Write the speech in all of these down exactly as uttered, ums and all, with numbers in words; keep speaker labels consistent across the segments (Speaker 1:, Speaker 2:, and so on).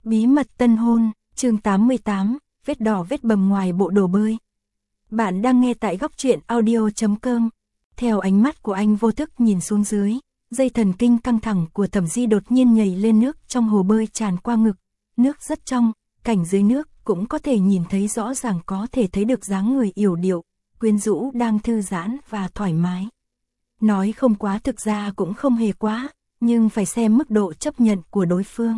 Speaker 1: Bí mật tân hôn, chương tám mươi tám, vết đỏ vết bầm ngoài bộ đồ bơi. Bạn đang nghe tại góc truyện audio chấm com. Theo ánh mắt của anh vô thức nhìn xuống dưới, dây thần kinh căng thẳng của Thẩm Di đột nhiên nhảy lên nước trong hồ bơi tràn qua ngực. Nước rất trong, cảnh dưới nước cũng có thể nhìn thấy rõ ràng, có thể thấy được dáng người yểu điệu, quyến rũ đang thư giãn và thoải mái. Nói không quá thực ra cũng không hề quá, nhưng phải xem mức độ chấp nhận của đối phương.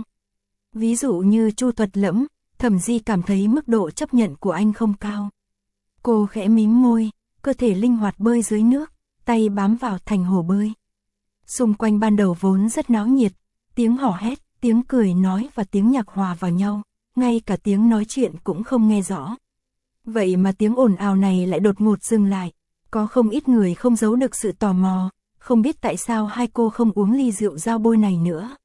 Speaker 1: Ví dụ như Chu Thuật Lẫm, Thẩm Di cảm thấy mức độ chấp nhận của anh không cao. Cô khẽ mím môi, cơ thể linh hoạt bơi dưới nước, tay bám vào thành hồ bơi. Xung quanh ban đầu vốn rất náo nhiệt, tiếng hò hét, tiếng cười nói và tiếng nhạc hòa vào nhau, ngay cả tiếng nói chuyện cũng không nghe rõ. Vậy mà tiếng ồn ào này lại đột ngột dừng lại, có không ít người không giấu được sự tò mò, không biết tại sao hai cô không uống ly rượu dao bôi này nữa.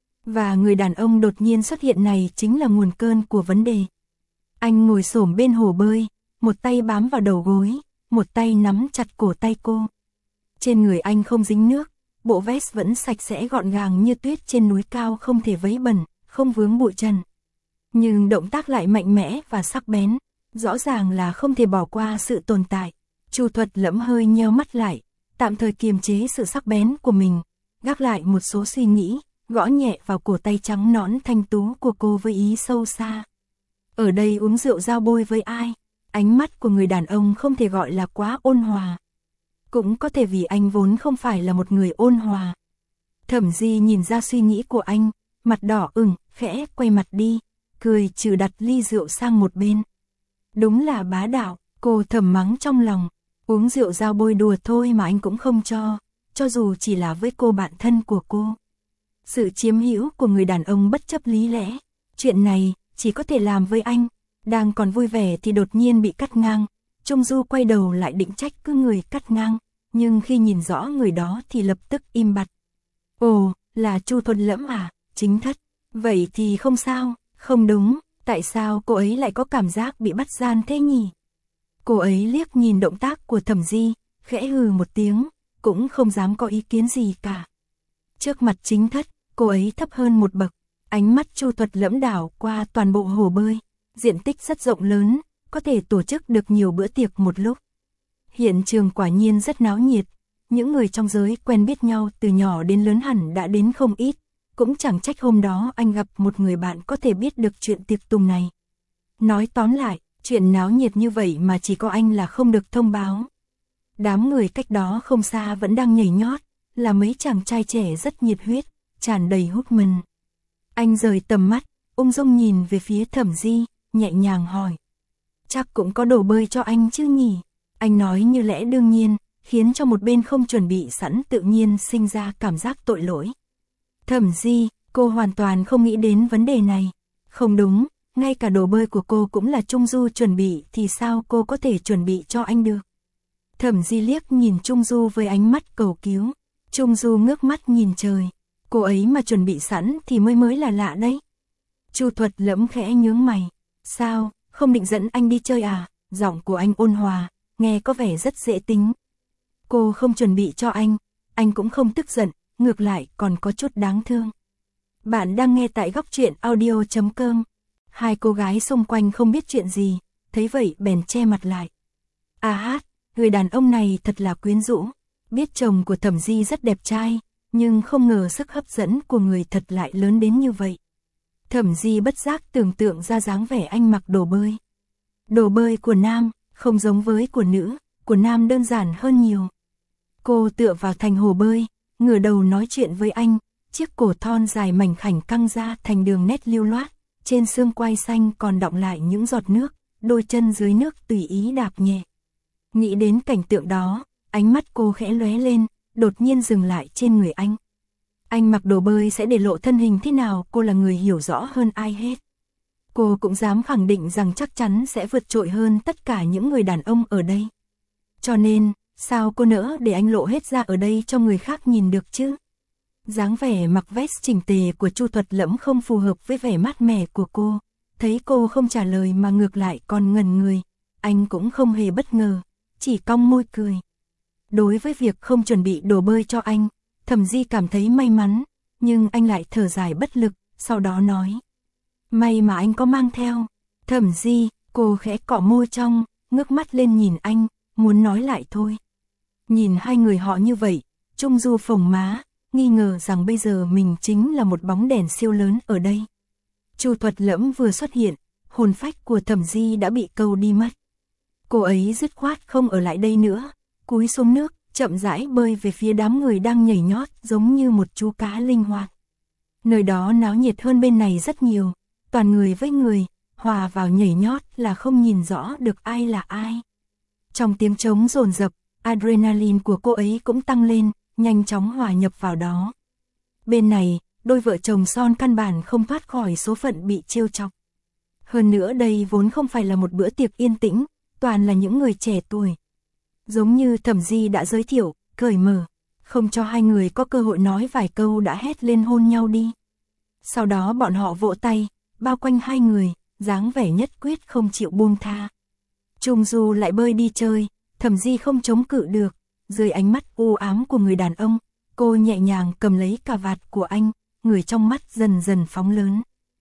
Speaker 1: Và người đàn ông đột nhiên xuất hiện này chính là nguồn cơn của vấn đề. Anh ngồi xổm bên hồ bơi, một tay bám vào đầu gối, một tay nắm chặt cổ tay cô. Trên người anh không dính nước, bộ vest vẫn sạch sẽ gọn gàng như tuyết trên núi cao, không thể vấy bẩn, không vướng bụi trần. Nhưng động tác lại mạnh mẽ và sắc bén, rõ ràng là không thể bỏ qua sự tồn tại. Chu Thuật Lẫm hơi nheo mắt lại, tạm thời kiềm chế sự sắc bén của mình, gác lại một số suy nghĩ, gõ nhẹ vào cổ tay trắng nõn thanh tú của cô với ý sâu xa. Ở đây uống rượu dao bôi với ai? Ánh mắt của người đàn ông không thể gọi là quá ôn hòa. Cũng có thể vì anh vốn không phải là một người ôn hòa. Thẩm Di nhìn ra suy nghĩ của anh, mặt đỏ ửng, khẽ quay mặt đi, cười trừ đặt ly rượu sang một bên. Đúng là bá đạo, cô thầm mắng trong lòng, uống rượu dao bôi đùa thôi mà anh cũng không cho, cho dù chỉ là với cô bạn thân của cô. Sự chiếm hữu của người đàn ông bất chấp lý lẽ, chuyện này chỉ có thể làm với anh. Đang còn vui vẻ thì đột nhiên bị cắt ngang. Trung Du quay đầu lại định trách cứ người cắt ngang, nhưng khi nhìn rõ người đó thì lập tức im bặt. Ồ, là Chu Thuật Lẫm à, chính thất. Vậy thì không sao, không đúng, tại sao cô ấy lại có cảm giác bị bắt gian thế nhỉ? Cô ấy liếc nhìn động tác của Thẩm Di, khẽ hừ một tiếng, cũng không dám có ý kiến gì cả. Trước mặt chính thất, cô ấy thấp hơn một bậc, ánh mắt Chu Thuật Lẫm đảo qua toàn bộ hồ bơi, diện tích rất rộng lớn, có thể tổ chức được nhiều bữa tiệc một lúc. Hiện trường quả nhiên rất náo nhiệt, những người trong giới quen biết nhau từ nhỏ đến lớn hẳn đã đến không ít, cũng chẳng trách hôm đó anh gặp một người bạn có thể biết được chuyện tiệc tùng này. Nói tóm lại, chuyện náo nhiệt như vậy mà chỉ có anh là không được thông báo. Đám người cách đó không xa vẫn đang nhảy nhót, là mấy chàng trai trẻ rất nhiệt huyết, tràn đầy hút mần. Anh rời tầm mắt, ung dung nhìn về phía Thẩm Di, nhẹ nhàng hỏi. Chắc cũng có đồ bơi cho anh chứ nhỉ? Anh nói như lẽ đương nhiên, khiến cho một bên không chuẩn bị sẵn tự nhiên sinh ra cảm giác tội lỗi. Thẩm Di, cô hoàn toàn không nghĩ đến vấn đề này. Không đúng, ngay cả đồ bơi của cô cũng là Trung Du chuẩn bị thì sao cô có thể chuẩn bị cho anh được? Thẩm Di liếc nhìn Trung Du với ánh mắt cầu cứu. Trung Du ngước mắt nhìn trời. Cô ấy mà chuẩn bị sẵn thì mới mới là lạ đấy. Chu Thuật Lẫm khẽ nhướng mày. Sao, không định dẫn anh đi chơi à? Giọng của anh ôn hòa, nghe có vẻ rất dễ tính. Cô không chuẩn bị cho anh, anh cũng không tức giận, ngược lại còn có chút đáng thương. Bạn đang nghe tại góc truyện audio chấm com. Hai cô gái xung quanh không biết chuyện gì, thấy vậy bèn che mặt lại. À hát, người đàn ông này thật là quyến rũ. Biết chồng của Thẩm Di rất đẹp trai, nhưng không ngờ sức hấp dẫn của người thật lại lớn đến như vậy. Thẩm Di bất giác tưởng tượng ra dáng vẻ anh mặc đồ bơi. Đồ bơi của nam, không giống với của nữ, của nam đơn giản hơn nhiều. Cô tựa vào thành hồ bơi, ngửa đầu nói chuyện với anh, chiếc cổ thon dài mảnh khảnh căng ra thành đường nét lưu loát, trên xương quai xanh còn đọng lại những giọt nước, đôi chân dưới nước tùy ý đạp nhẹ. Nghĩ đến cảnh tượng đó, ánh mắt cô khẽ lóe lên, đột nhiên dừng lại trên người anh. Anh mặc đồ bơi sẽ để lộ thân hình thế nào, cô là người hiểu rõ hơn ai hết. Cô cũng dám khẳng định rằng chắc chắn sẽ vượt trội hơn tất cả những người đàn ông ở đây. Cho nên, sao cô nỡ để anh lộ hết ra ở đây cho người khác nhìn được chứ? Dáng vẻ mặc vest chỉnh tề của Chu Thuật Lẫm không phù hợp với vẻ mát mẻ của cô. Thấy cô không trả lời mà ngược lại còn ngẩn người, anh cũng không hề bất ngờ, chỉ cong môi cười. Đối với việc không chuẩn bị đồ bơi cho anh, Thẩm Di cảm thấy may mắn, nhưng anh lại thở dài bất lực, sau đó nói. May mà anh có mang theo. Thẩm Di, cô khẽ cọ môi trong, ngước mắt lên nhìn anh, muốn nói lại thôi. Nhìn hai người họ như vậy, Trung Du phồng má, nghi ngờ rằng bây giờ mình chính là một bóng đèn siêu lớn ở đây. Chu Thuật Lẫm vừa xuất hiện, hồn phách của Thẩm Di đã bị câu đi mất. Cô ấy dứt khoát không ở lại đây nữa, cúi xuống nước, chậm rãi bơi về phía đám người đang nhảy nhót giống như một chú cá linh hoạt. Nơi đó náo nhiệt hơn bên này rất nhiều, toàn người với người, hòa vào nhảy nhót là không nhìn rõ được ai là ai. Trong tiếng trống dồn dập, adrenaline của cô ấy cũng tăng lên, nhanh chóng hòa nhập vào đó. Bên này, đôi vợ chồng son căn bản không thoát khỏi số phận bị trêu chọc. Hơn nữa đây vốn không phải là một bữa tiệc yên tĩnh, toàn là những người trẻ tuổi. Giống như Thẩm Di đã giới thiệu, cởi mở, không cho hai người có cơ hội nói vài câu đã hét lên hôn nhau đi. Sau đó bọn họ vỗ tay, bao quanh hai người, dáng vẻ nhất quyết không chịu buông tha. Trung Du lại bơi đi chơi, Thẩm Di không chống cự được, dưới ánh mắt u ám của người đàn ông, cô nhẹ nhàng cầm lấy cà vạt của anh, người trong mắt dần dần phóng lớn.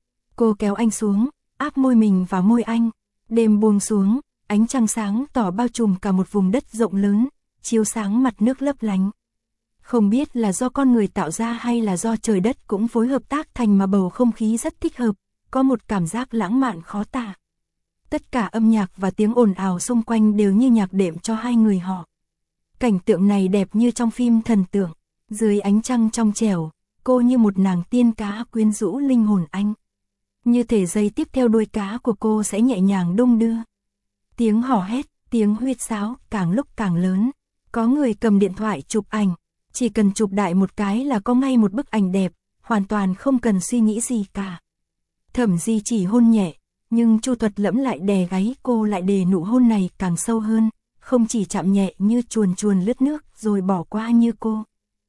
Speaker 1: Cô kéo anh xuống, áp môi mình vào môi anh, đêm buông xuống, ánh trăng sáng tỏ bao trùm cả một vùng đất rộng lớn, chiếu sáng mặt nước lấp lánh. Không biết là do con người tạo ra hay là do trời đất cũng phối hợp tác thành mà bầu không khí rất thích hợp, có một cảm giác lãng mạn khó tả. Tất cả âm nhạc và tiếng ồn ào xung quanh đều như nhạc đệm cho hai người họ. Cảnh tượng này đẹp như trong phim thần tượng, dưới ánh trăng trong trẻo, cô như một nàng tiên cá quyến rũ linh hồn anh. Như thể giây tiếp theo đuôi cá của cô sẽ nhẹ nhàng đung đưa. Tiếng hò hét, tiếng huýt sáo càng lúc càng lớn, có người cầm điện thoại chụp ảnh, chỉ cần chụp đại một cái là có ngay một bức ảnh đẹp, hoàn toàn không cần suy nghĩ gì cả. Thẩm Di chỉ hôn nhẹ, nhưng Chu Thuật Lẫm lại đè gáy cô lại để nụ hôn này càng sâu hơn, không chỉ chạm nhẹ như chuồn chuồn lướt nước rồi bỏ qua như cô.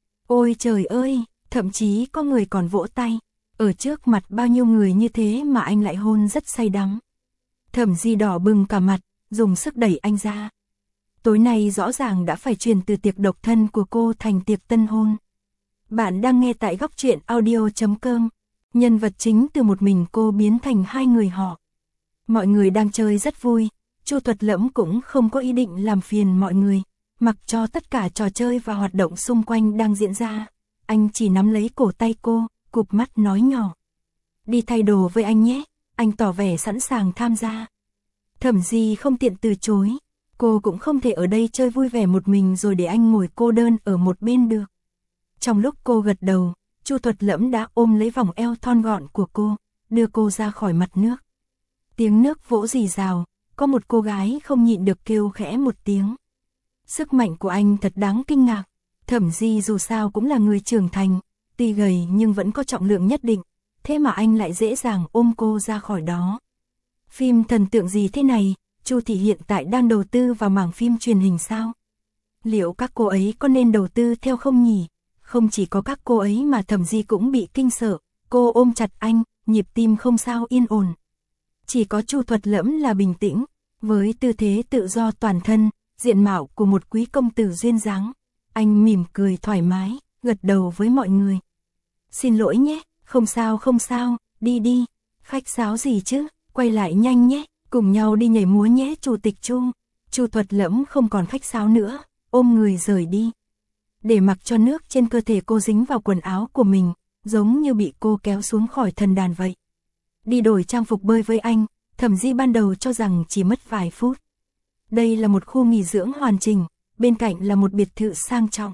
Speaker 1: Ôi trời ơi, thậm chí có người còn vỗ tay, ở trước mặt bao nhiêu người như thế mà anh lại hôn rất say đắm. Thẩm Di đỏ bừng cả mặt, dùng sức đẩy anh ra. Tối nay rõ ràng đã phải chuyển từ tiệc độc thân của cô thành tiệc tân hôn. Bạn đang nghe tại góc truyện audio chấm com. Nhân vật chính từ một mình cô biến thành hai người họ. Mọi người đang chơi rất vui, Chu Thuật Lẫm cũng không có ý định làm phiền mọi người, mặc cho tất cả trò chơi và hoạt động xung quanh đang diễn ra. Anh chỉ nắm lấy cổ tay cô, cụp mắt nói nhỏ. Đi thay đồ với anh nhé, anh tỏ vẻ sẵn sàng tham gia. Thẩm Di không tiện từ chối, cô cũng không thể ở đây chơi vui vẻ một mình rồi để anh ngồi cô đơn ở một bên được. Trong lúc cô gật đầu, Chu Thuật Lẫm đã ôm lấy vòng eo thon gọn của cô, đưa cô ra khỏi mặt nước. Tiếng nước vỗ rì rào, có một cô gái không nhịn được kêu khẽ một tiếng. Sức mạnh của anh thật đáng kinh ngạc, Thẩm Di dù sao cũng là người trưởng thành, tuy gầy nhưng vẫn có trọng lượng nhất định, thế mà anh lại dễ dàng ôm cô ra khỏi đó. Phim thần tượng gì thế này, Chu thị hiện tại đang đầu tư vào mảng phim truyền hình sao? Liệu các cô ấy có nên đầu tư theo không nhỉ? Không chỉ có các cô ấy mà Thẩm Di cũng bị kinh sợ, cô ôm chặt anh, nhịp tim không sao yên ổn. Chỉ có Chu Thuật Lẫm là bình tĩnh, với tư thế tự do toàn thân, diện mạo của một quý công tử duyên dáng. Anh mỉm cười thoải mái, gật đầu với mọi người. Xin lỗi nhé, không sao không sao, đi đi, khách sáo gì chứ, quay lại nhanh nhé, cùng nhau đi nhảy múa nhé Chủ tịch Chu. Chu Thuật Lẫm không còn khách sáo nữa, ôm người rời đi. Để mặc cho nước trên cơ thể cô dính vào quần áo của mình, giống như bị cô kéo xuống khỏi thần đàn vậy. Đi đổi trang phục bơi với anh, Thẩm Di ban đầu cho rằng chỉ mất vài phút. Đây là một khu nghỉ dưỡng hoàn chỉnh, bên cạnh là một biệt thự sang trọng.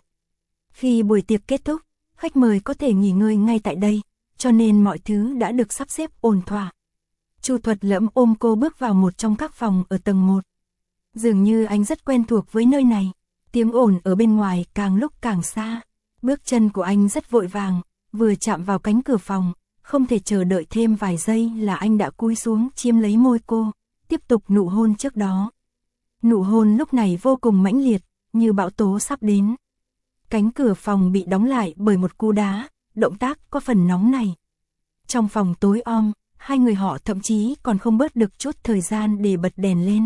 Speaker 1: Khi buổi tiệc kết thúc, khách mời có thể nghỉ ngơi ngay tại đây, cho nên mọi thứ đã được sắp xếp ổn thỏa. Chu Thuật Lẫm ôm cô bước vào một trong các phòng ở tầng một. Dường như anh rất quen thuộc với nơi này, tiếng ồn ở bên ngoài càng lúc càng xa. Bước chân của anh rất vội vàng, vừa chạm vào cánh cửa phòng, không thể chờ đợi thêm vài giây là anh đã cúi xuống chiếm lấy môi cô, tiếp tục nụ hôn trước đó. Nụ hôn lúc này vô cùng mãnh liệt, như bão tố sắp đến. Cánh cửa phòng bị đóng lại bởi một cú đá, động tác có phần nóng này. Trong phòng tối om, hai người họ thậm chí còn không bớt được chút thời gian để bật đèn lên.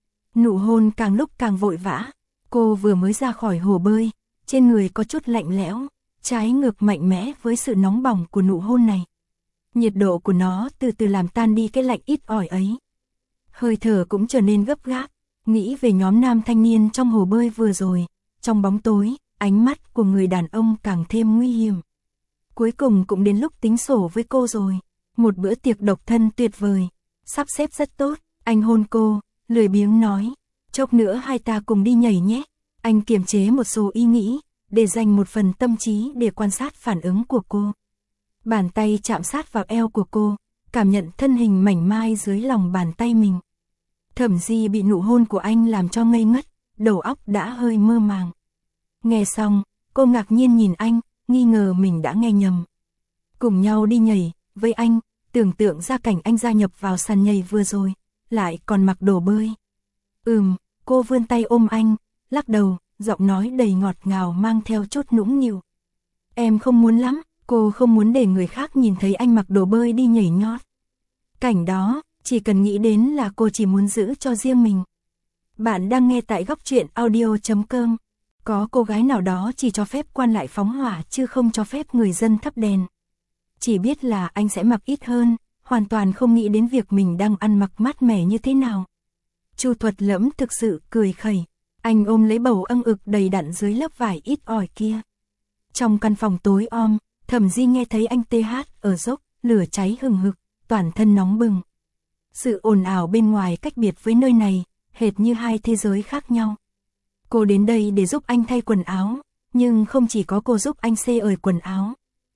Speaker 1: Nụ hôn càng lúc càng vội vã, cô vừa mới ra khỏi hồ bơi, trên người có chút lạnh lẽo, trái ngược mạnh mẽ với sự nóng bỏng của nụ hôn này. nhiệt độ của nó từ từ làm tan đi cái lạnh ít ỏi ấy. Hơi thở cũng trở nên gấp gáp, nghĩ về nhóm nam thanh niên trong hồ bơi vừa rồi, trong bóng tối, ánh mắt của người đàn ông càng thêm nguy hiểm. Cuối cùng cũng đến lúc tính sổ với cô rồi, một bữa tiệc độc thân tuyệt vời, sắp xếp rất tốt, anh hôn cô, lười biếng nói, chốc nữa hai ta cùng đi nhảy nhé. Anh kiềm chế một số ý nghĩ, để dành một phần tâm trí để quan sát phản ứng của cô. Bàn tay chạm sát vào eo của cô, cảm nhận thân hình mảnh mai dưới lòng bàn tay mình. Thẩm Di bị nụ hôn của anh làm cho ngây ngất, đầu óc đã hơi mơ màng. Nghe xong, cô ngạc nhiên nhìn anh, nghi ngờ mình đã nghe nhầm. Cùng nhau đi nhảy, với anh, tưởng tượng ra cảnh anh gia nhập vào sàn nhảy vừa rồi, lại còn mặc đồ bơi. Ừm, cô vươn tay ôm anh, lắc đầu, giọng nói đầy ngọt ngào mang theo chút nũng nịu. Em không muốn lắm, cô không muốn để người khác nhìn thấy anh mặc đồ bơi đi nhảy nhót. Cảnh đó, chỉ cần nghĩ đến là cô chỉ muốn giữ cho riêng mình. Bạn đang nghe tại góc truyện audio chấm com. Có cô gái nào đó chỉ cho phép quan lại phóng hỏa chứ không cho phép người dân thắp đèn. Chỉ biết là anh sẽ mặc ít hơn, hoàn toàn không nghĩ đến việc mình đang ăn mặc mát mẻ như thế nào. Chu Thuật Lẫm thực sự cười khẩy, anh ôm lấy bầu âng ực đầy đặn dưới lớp vải ít ỏi kia. Trong căn phòng tối om, Thẩm Di nghe thấy anh tê hát ở dốc, lửa cháy hừng hực, toàn thân nóng bừng. Sự ồn ào bên ngoài cách biệt với nơi này, hệt như hai thế giới khác nhau. Cô đến đây để giúp anh thay quần áo, nhưng không chỉ có cô giúp anh xê ởi quần áo,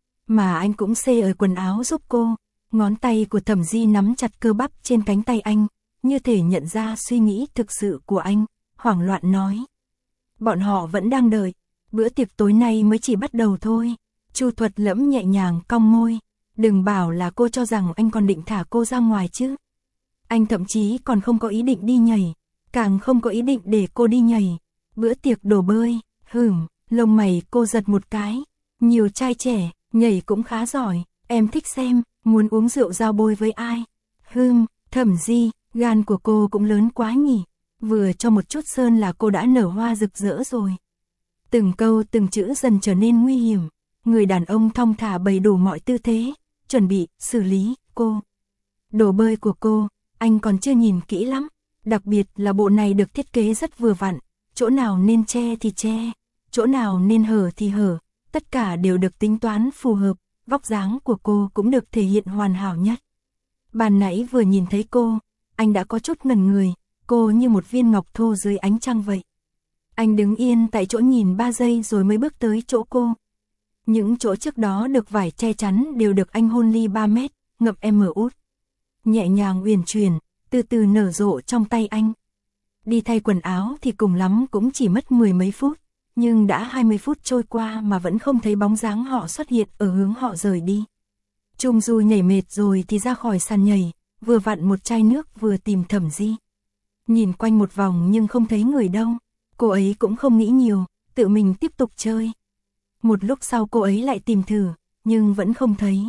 Speaker 1: mà anh cũng xê ởi quần áo giúp cô. Ngón tay của Thẩm Di nắm chặt cơ bắp trên cánh tay anh, như thể nhận ra suy nghĩ thực sự của anh, hoảng loạn nói. Bọn họ vẫn đang đợi, bữa tiệc tối nay mới chỉ bắt đầu thôi. Chu Thuật Lẫm nhẹ nhàng cong môi, đừng bảo là cô cho rằng anh còn định thả cô ra ngoài chứ. Anh thậm chí còn không có ý định đi nhảy, càng không có ý định để cô đi nhảy. Bữa tiệc đồ bơi, hửm, lông mày cô giật một cái, nhiều trai trẻ, nhảy cũng khá giỏi, em thích xem, muốn uống rượu giao bôi với ai. Hừm, Thẩm Di, gan của cô cũng lớn quá nhỉ, vừa cho một chút sơn là cô đã nở hoa rực rỡ rồi. Từng câu từng chữ dần trở nên nguy hiểm, người đàn ông thong thả bày đủ mọi tư thế, chuẩn bị, xử lý, cô. Đồ bơi của cô, anh còn chưa nhìn kỹ lắm, đặc biệt là bộ này được thiết kế rất vừa vặn, chỗ nào nên che thì che, chỗ nào nên hở thì hở, tất cả đều được tính toán phù hợp, vóc dáng của cô cũng được thể hiện hoàn hảo nhất. Ban nãy vừa nhìn thấy cô, anh đã có chút ngẩn người, cô như một viên ngọc thô dưới ánh trăng vậy. Anh đứng yên tại chỗ nhìn ba giây rồi mới bước tới chỗ cô. Những chỗ trước đó được vải che chắn đều được anh hôn ly ba mét, ngậm em ở út. Nhẹ nhàng uyển chuyển, từ từ nở rộ trong tay anh. Đi thay quần áo thì cùng lắm cũng chỉ mất mười mấy phút, nhưng đã hai mươi phút trôi qua mà vẫn không thấy bóng dáng họ xuất hiện ở hướng họ rời đi. Trung Du nhảy mệt rồi thì ra khỏi sàn nhảy, vừa vặn một chai nước vừa tìm Thẩm Di. Nhìn quanh một vòng nhưng không thấy người đâu, cô ấy cũng không nghĩ nhiều, tự mình tiếp tục chơi. Một lúc sau cô ấy lại tìm thử, nhưng vẫn không thấy.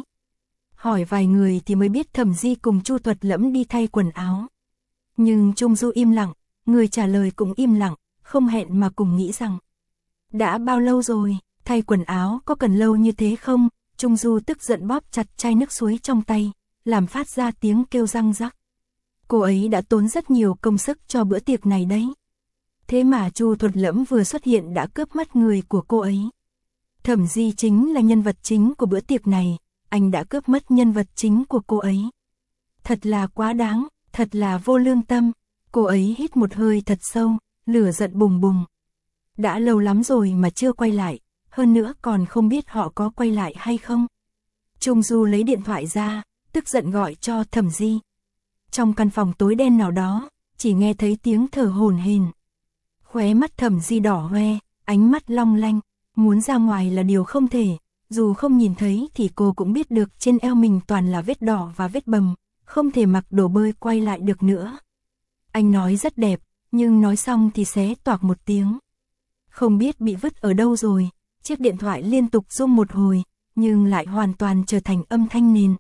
Speaker 1: Hỏi vài người thì mới biết Thẩm Di cùng Chu Thuật Lẫm đi thay quần áo. Nhưng Trung Du im lặng, người trả lời cũng im lặng, không hẹn mà cùng nghĩ rằng. Đã bao lâu rồi, thay quần áo có cần lâu như thế không? Trung Du tức giận bóp chặt chai nước suối trong tay, làm phát ra tiếng kêu răng rắc. Cô ấy đã tốn rất nhiều công sức cho bữa tiệc này đấy. Thế mà Chu Thuật Lẫm vừa xuất hiện đã cướp mất người của cô ấy. Thẩm Di chính là nhân vật chính của bữa tiệc này, anh đã cướp mất nhân vật chính của cô ấy. Thật là quá đáng, thật là vô lương tâm. Cô ấy hít một hơi thật sâu, lửa giận bùng bùng. Đã lâu lắm rồi mà chưa quay lại, hơn nữa còn không biết họ có quay lại hay không. Trung Du lấy điện thoại ra, tức giận gọi cho Thẩm Di. Trong căn phòng tối đen nào đó, chỉ nghe thấy tiếng thở hổn hển. Khóe mắt Thẩm Di đỏ hoe, ánh mắt long lanh, muốn ra ngoài là điều không thể, dù không nhìn thấy thì cô cũng biết được trên eo mình toàn là vết đỏ và vết bầm, không thể mặc đồ bơi quay lại được nữa. Anh nói rất đẹp, nhưng nói xong thì xé toạc một tiếng. Không biết bị vứt ở đâu rồi, chiếc điện thoại liên tục rung một hồi, nhưng lại hoàn toàn trở thành âm thanh nền.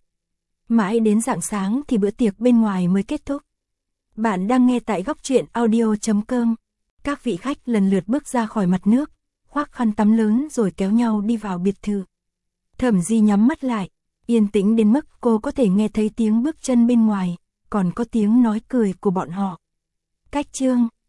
Speaker 1: Mãi đến rạng sáng thì bữa tiệc bên ngoài mới kết thúc. Bạn đang nghe tại góc truyện audio chấm com. Các vị khách lần lượt bước ra khỏi mặt nước, khoác khăn tắm lớn rồi kéo nhau đi vào biệt thự. Thẩm Di nhắm mắt lại, yên tĩnh đến mức cô có thể nghe thấy tiếng bước chân bên ngoài, còn có tiếng nói cười của bọn họ. Cách chương